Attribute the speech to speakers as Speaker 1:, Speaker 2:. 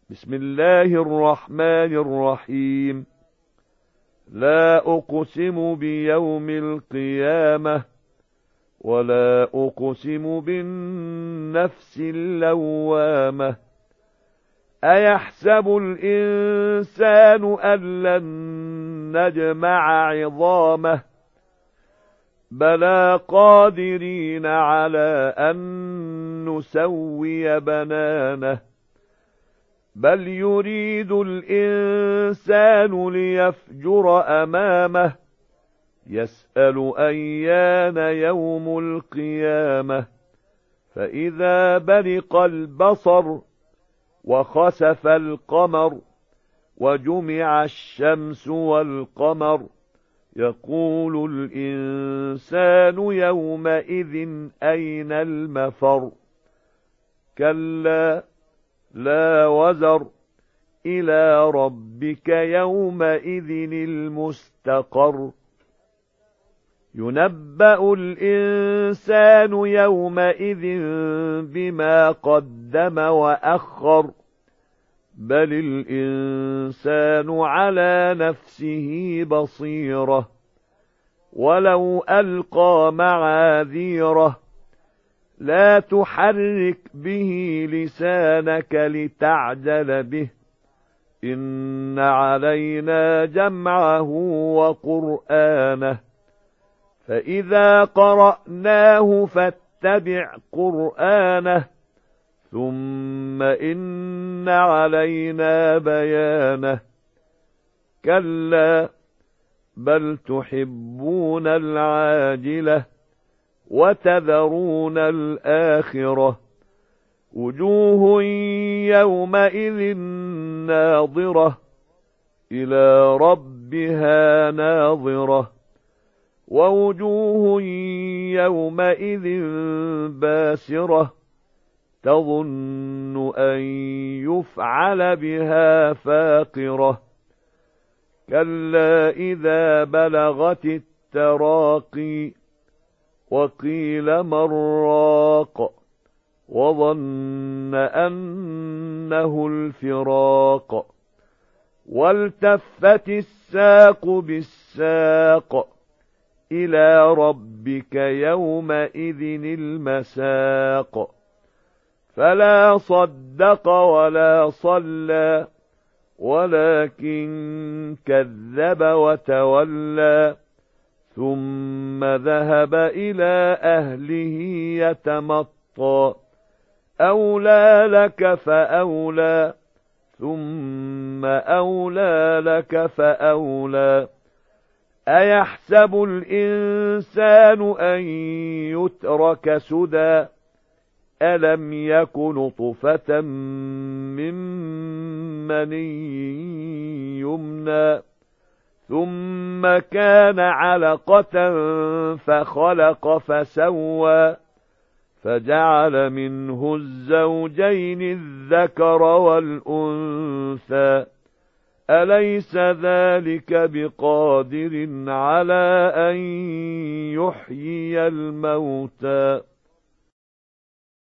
Speaker 1: بسم الله الرحمن الرحيم. لا أقسم بيوم القيامة ولا أقسم بالنفس اللوامة. أيحسب الإنسان أن لن نجمع عظامه بلى قادرين على أن نسوي بنانه بل يريد الإنسان ليفجر أمامه يسأل أيان يوم القيامة فإذا برق البصر وخسف القمر وجمع الشمس والقمر يقول الإنسان يومئذ أين المفر كلا لا وزر إلى ربك يومئذ المستقر ينبأ الإنسان يومئذ بما قدم وأخر بل الإنسان على نفسه بصيرة ولو ألقى معاذيره لا تحرك به لسانك لتعجل به إن علينا جمعه وقرآنه فإذا قرأناه فاتبع قرآنه ثم إن علينا بيانه كلا بل تحبون العاجلة وتذرون الآخرة وجوه يومئذ ناظرة إلى ربها ناظرة ووجوه يومئذ باسرة تظن أن يفعل بها فاقرة كلا إذا بلغت التراقي وقيل من راق وظن أنه الفراق والتفت الساق بالساق إلى ربك يومئذ المساق فلا صدق ولا صلى ولكن كذب وتولى ثم ذهب إلى أهله يتمطى أولى لك فأولى ثم أولى لك فأولى أيحسب الإنسان أن يترك سدى ألم يك نطفة من مني يمنى ثم كان علقة فخلق فسوى فجعل منه الزوجين الذكر والأنثى أليس ذلك بقادر على أن يحيي الموتى